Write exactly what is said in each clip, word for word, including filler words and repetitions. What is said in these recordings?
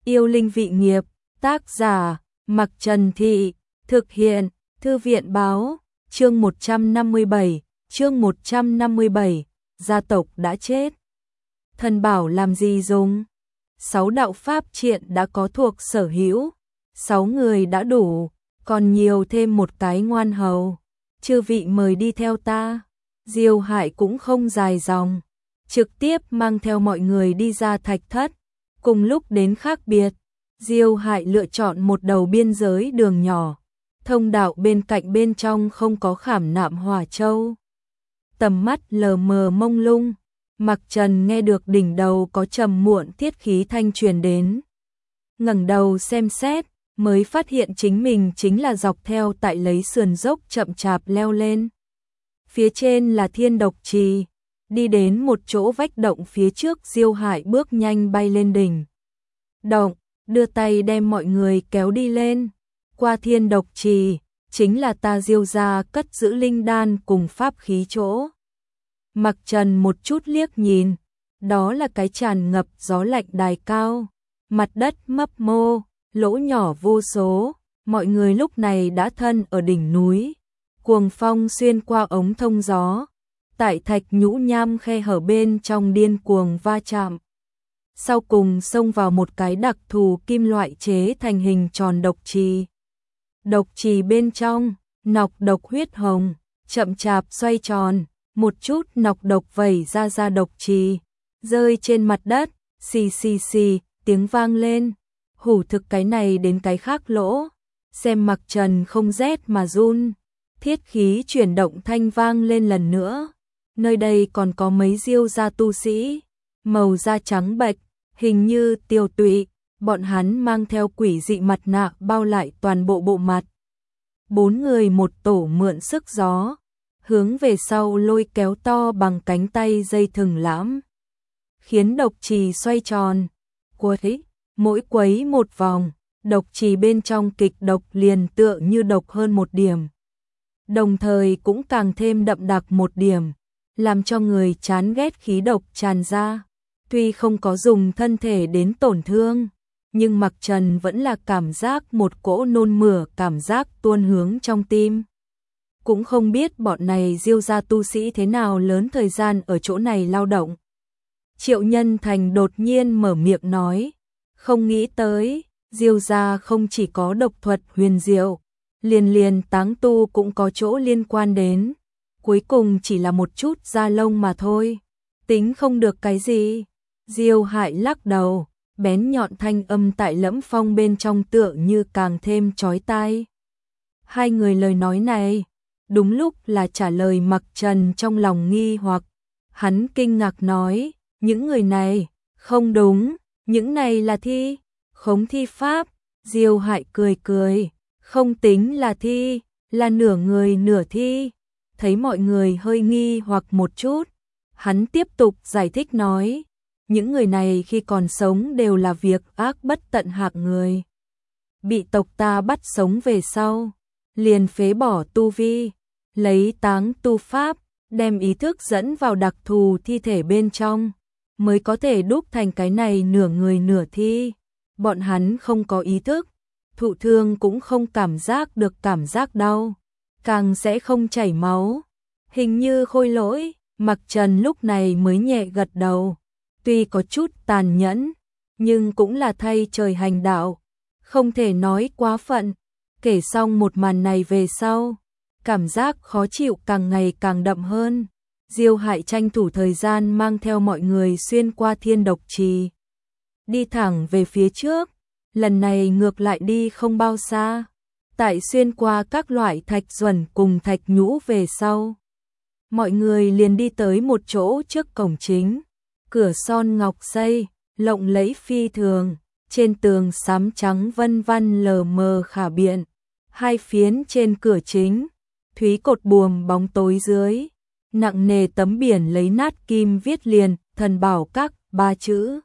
Yêu linh vị nghiệp, tác giả, Mặc Trần Thị, thực hiện, Thư viện báo, chương một trăm năm mươi bảy, chương một trăm năm mươi bảy, gia tộc đã chết. Thần bảo làm gì dùng? Sáu đạo pháp triện đã có thuộc sở hữu, sáu người đã đủ, còn nhiều thêm một cái ngoan hầu. Chư vị mời đi theo ta. Diêu Hải cũng không dài dòng, trực tiếp mang theo mọi người đi ra thạch thất. Cùng lúc đến khác biệt, Diêu Hải lựa chọn một đầu biên giới đường nhỏ, thông đạo bên cạnh bên trong không có khảm nạm hỏa châu. Tầm mắt lờ mờ mông lung, Mặc Trần nghe được đỉnh đầu có trầm muộn thiết khí thanh truyền đến. Ngẩng đầu xem xét, mới phát hiện chính mình chính là dọc theo tại lấy sườn dốc chậm chạp leo lên. Phía trên là Thiên Độc Trì, đi đến một chỗ vách động phía trước, Diêu Hải bước nhanh bay lên đỉnh động, đưa tay đem mọi người kéo đi lên. Qua Thiên Độc Trì, chính là ta Diêu gia cất giữ linh đan cùng pháp khí chỗ. Mặc Trần một chút liếc nhìn, đó là cái tràn ngập gió lạnh đài cao, mặt đất mấp mô, lỗ nhỏ vô số, mọi người lúc này đã thân ở đỉnh núi. Cuồng phong xuyên qua ống thông gió, tại thạch nhũ nham khe hở bên trong điên cuồng va chạm. Sau cùng xông vào một cái đặc thù kim loại chế thành hình tròn độc trì. Độc trì bên trong, nọc độc huyết hồng, chậm chạp xoay tròn, một chút nọc độc vẩy ra ra độc trì, rơi trên mặt đất, xì xì xì, tiếng vang lên. Hủ thực cái này đến cái khác lỗ, xem Mặc Trần không rét mà run. Thiết khí chuyển động thanh vang lên lần nữa. Nơi đây còn có mấy Diêu gia tu sĩ, màu da trắng bệch, hình như tiêu tụy, bọn hắn mang theo quỷ dị mặt nạ bao lại toàn bộ bộ mặt. Bốn người một tổ mượn sức gió, hướng về sau lôi kéo to bằng cánh tay dây thừng lãm, khiến độc trì xoay tròn, quấy, mỗi quấy một vòng, độc trì bên trong kịch độc liền tựa như độc hơn một điểm. Đồng thời cũng càng thêm đậm đặc một điểm, làm cho người chán ghét khí độc tràn ra. Tuy không có dùng thân thể đến tổn thương, nhưng Mặc Trần vẫn là cảm giác một cỗ nôn mửa cảm giác tuôn hướng trong tim. Cũng không biết bọn này Diêu gia tu sĩ thế nào lớn thời gian ở chỗ này lao động. Triệu Nhân Thành đột nhiên mở miệng nói, không nghĩ tới, Diêu gia không chỉ có độc thuật huyền diệu, liền liền táng tu cũng có chỗ liên quan đến, cuối cùng chỉ là một chút da lông mà thôi, tính không được cái gì. Diêu Hải lắc đầu, bén nhọn thanh âm tại Lẫm Phong bên trong tựa như càng thêm chói tai. Hai người lời nói này, đúng lúc là trả lời Mặc Trần trong lòng nghi hoặc. Hắn kinh ngạc nói, những người này, không đúng, những này là thi, khống thi pháp. Diêu Hải cười cười, không tính là thi, là nửa người nửa thi. Thấy mọi người hơi nghi hoặc một chút, hắn tiếp tục giải thích nói, những người này khi còn sống đều là việc ác bất tận hạng người. Bị tộc ta bắt sống về sau, liền phế bỏ tu vi, lấy táng tu pháp, đem ý thức dẫn vào đặc thù thi thể bên trong, mới có thể đúc thành cái này nửa người nửa thi. Bọn hắn không có ý thức, thụ thương cũng không cảm giác được cảm giác đau, càng sẽ không chảy máu. Hình như khôi lỗi, Mặc Trần lúc này mới nhẹ gật đầu. Tuy có chút tàn nhẫn, nhưng cũng là thay trời hành đạo, không thể nói quá phận. Kể xong một màn này về sau, cảm giác khó chịu càng ngày càng đậm hơn. Diêu Hải tranh thủ thời gian mang theo mọi người xuyên qua Thiên Độc Trì, đi thẳng về phía trước. Lần này ngược lại đi không bao xa, tại xuyên qua các loại thạch duẩn cùng thạch nhũ về sau, mọi người liền đi tới một chỗ trước cổng chính. Cửa son ngọc xây, lộng lẫy phi thường, trên tường xám trắng vân vân lờ mờ khả biện. Hai phiến trên cửa chính, thúy cột buồm bóng tối dưới, nặng nề tấm biển lấy nát kim viết liền thần bảo các ba chữ.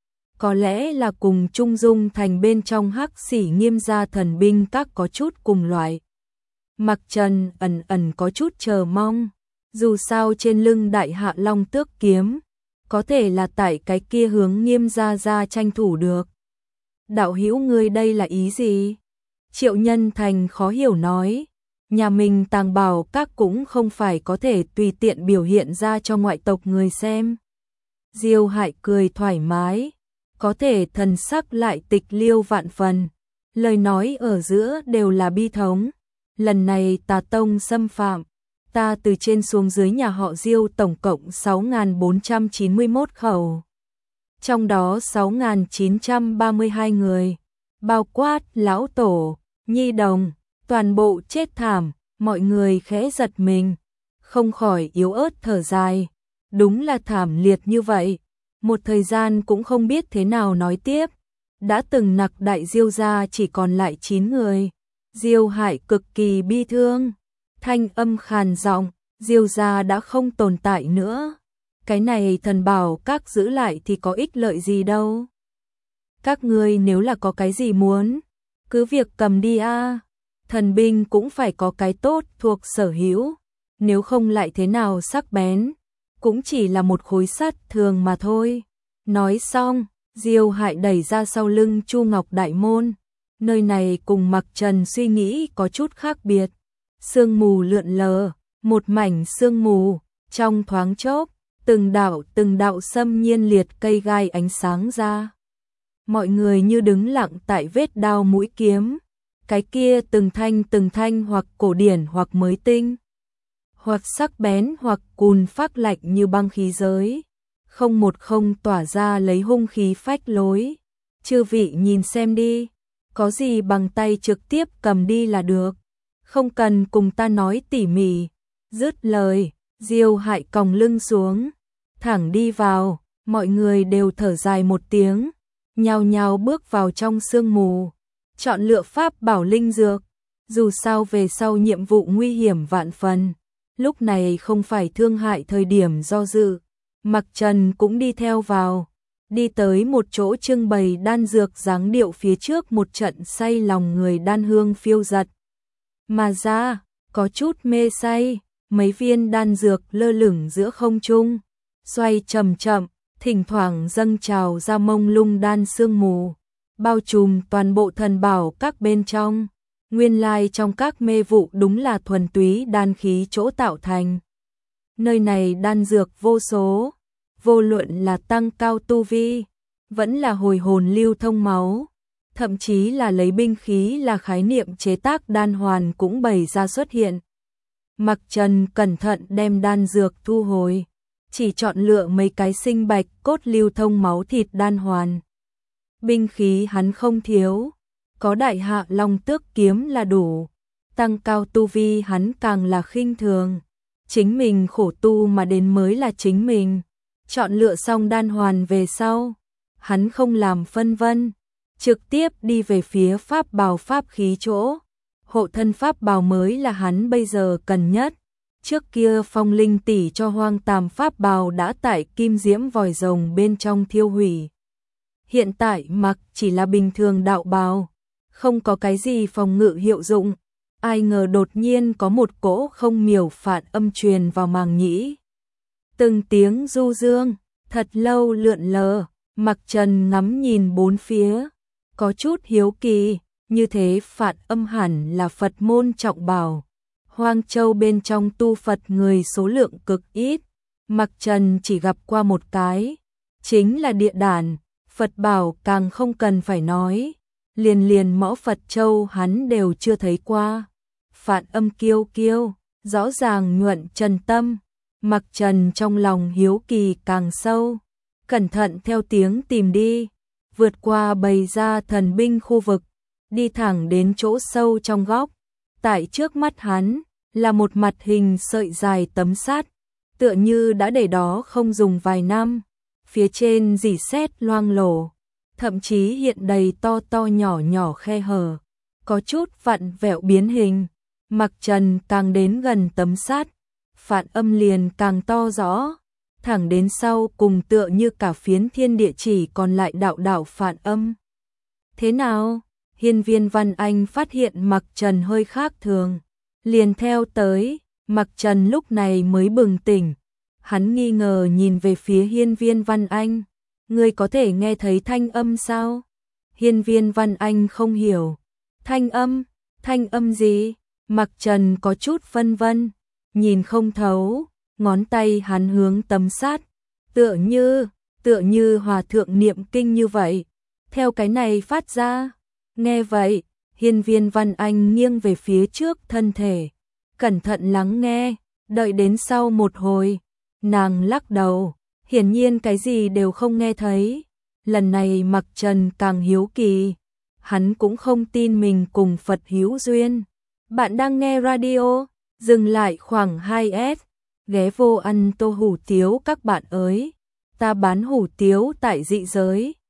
Có lẽ là cùng Trung Dung thành bên trong Hắc Sĩ Nghiêm gia thần binh các có chút cùng loại. Mặc Trần ẩn ẩn có chút chờ mong, dù sao trên lưng đại hạ long tước kiếm, có thể là tại cái kia hướng Nghiêm gia gia tranh thủ được. đạo hữu ngươi đây là ý gì? Triệu Nhân Thành khó hiểu nói, nhà mình Tàng Bảo Các cũng không phải có thể tùy tiện biểu hiện ra cho ngoại tộc người xem. Diêu Hại cười thoải mái, có thể thần sắc lại tịch liêu vạn phần, lời nói ở giữa đều là bi thống. Lần này Tà Tông xâm phạm, ta từ trên xuống dưới nhà họ Diêu tổng cộng sáu nghìn bốn trăm chín mươi mốt khẩu. Trong đó sáu nghìn chín trăm ba mươi hai người, bao quát lão tổ, nhi đồng, toàn bộ chết thảm, mọi người khẽ giật mình, không khỏi yếu ớt thở dài, đúng là thảm liệt như vậy, một thời gian cũng không biết thế nào nói tiếp, đã từng nặc đại Diêu gia chỉ còn lại chín người, Diêu Hại cực kỳ bi thương, thanh âm khàn giọng, Diêu gia đã không tồn tại nữa. Cái này Thần Bảo Các giữ lại thì có ích lợi gì đâu. Các ngươi nếu là có cái gì muốn, cứ việc cầm đi a. Thần binh cũng phải có cái tốt thuộc sở hữu, nếu không lại thế nào sắc bén, cũng chỉ là một khối sắt thường mà thôi. Nói xong, Diêu Hại đẩy ra sau lưng Chu Ngọc đại môn, nơi này cùng Mặc Trần suy nghĩ có chút khác biệt. Sương mù lượn lờ, một mảnh sương mù, trong thoáng chốc, từng đạo từng đạo xâm nhiên liệt cây gai ánh sáng ra. Mọi người như đứng lặng tại vết đao mũi kiếm, cái kia từng thanh từng thanh hoặc cổ điển hoặc mới tinh, hoặc sắc bén hoặc cùn phác lạnh như băng khí giới, không một không tỏa ra lấy hung khí phách lối. Chư vị nhìn xem đi, có gì bằng tay trực tiếp cầm đi là được, không cần cùng ta nói tỉ mỉ. Dứt lời, Diêu Hại còng lưng xuống, thẳng đi vào, mọi người đều thở dài một tiếng, nhao nhao bước vào trong sương mù, chọn lựa pháp bảo linh dược, dù sao về sau nhiệm vụ nguy hiểm vạn phần, lúc này không phải thương hại thời điểm do dự. Mặc Trần cũng đi theo vào, đi tới một chỗ trưng bày đan dược dáng điệu phía trước một trận say lòng người đan hương phiêu giật. Mà ra, có chút mê say, mấy viên đan dược lơ lửng giữa không trung, xoay chậm chậm, thỉnh thoảng dâng trào ra mông lung đan sương mù, bao trùm toàn bộ Thần Bảo Các bên trong. Nguyên lai trong các mê vụ đúng là thuần túy đan khí chỗ tạo thành. Nơi này đan dược vô số, vô luận là tăng cao tu vi, vẫn là hồi hồn lưu thông máu, thậm chí là lấy binh khí là khái niệm chế tác đan hoàn cũng bày ra xuất hiện. Mặc Trần cẩn thận đem đan dược thu hồi, chỉ chọn lựa mấy cái sinh bạch cốt lưu thông máu thịt đan hoàn. Binh khí hắn không thiếu, có Đại Hạ Long Tước kiếm là đủ, tăng cao tu vi hắn càng là khinh thường. Chính mình khổ tu mà đến mới là chính mình. Chọn lựa xong đan hoàn về sau, hắn không làm phân vân, trực tiếp đi về phía pháp bào pháp khí chỗ. Hộ thân pháp bào mới là hắn bây giờ cần nhất. Trước kia Phong Linh tỷ cho Hoang Tàm pháp bào đã tại kim diễm vòi rồng bên trong thiêu hủy. Hiện tại mặc chỉ là bình thường đạo bào, không có cái gì phòng ngự hiệu dụng. Ai ngờ đột nhiên có một cỗ không miểu phản âm truyền vào màng nhĩ. Từng tiếng du dương, thật lâu lượn lờ, Mặc Trần ngắm nhìn bốn phía, có chút hiếu kỳ, như thế phản âm hẳn là Phật môn trọng bảo. Hoang Châu bên trong tu Phật người số lượng cực ít, Mặc Trần chỉ gặp qua một cái, chính là địa đản, Phật bảo càng không cần phải nói, liền liền mõ Phật Châu hắn đều chưa thấy qua. Phản âm kiêu kiêu, rõ ràng nhuận trần tâm, Mặc Trần trong lòng hiếu kỳ càng sâu, cẩn thận theo tiếng tìm đi, vượt qua bày ra thần binh khu vực, đi thẳng đến chỗ sâu trong góc. Tại trước mắt hắn là một mặt hình sợi dài tấm sắt, tựa như đã để đó không dùng vài năm, phía trên rỉ sét loang lổ, thậm chí hiện đầy to to nhỏ nhỏ khe hở, có chút vặn vẹo biến hình. Mặc Trần càng đến gần tấm sắt, phản âm liền càng to rõ, thẳng đến sau cùng tựa như cả phiến thiên địa chỉ còn lại đạo đạo phản âm. Thế nào? Hiên Viên Văn Anh phát hiện Mặc Trần hơi khác thường, liền theo tới. Mặc Trần lúc này mới bừng tỉnh, hắn nghi ngờ nhìn về phía Hiên Viên Văn Anh, ngươi có thể nghe thấy thanh âm sao? Hiên Viên Văn Anh không hiểu. Thanh âm, thanh âm gì? Mặc Trần có chút phân vân, nhìn không thấu, ngón tay hắn hướng tấm sắt, tựa như, tựa như hòa thượng niệm kinh như vậy, theo cái này phát ra. Nghe vậy, Hiên Viên Văn Anh nghiêng về phía trước thân thể, cẩn thận lắng nghe, đợi đến sau một hồi, nàng lắc đầu, hiển nhiên cái gì đều không nghe thấy. Lần này Mặc Trần càng hiếu kỳ, hắn cũng không tin mình cùng Phật hữu duyên. Bạn đang nghe radio, dừng lại khoảng hai s, ghé vô ăn tô hủ tiếu các bạn ơi, ta bán hủ tiếu tại dị giới.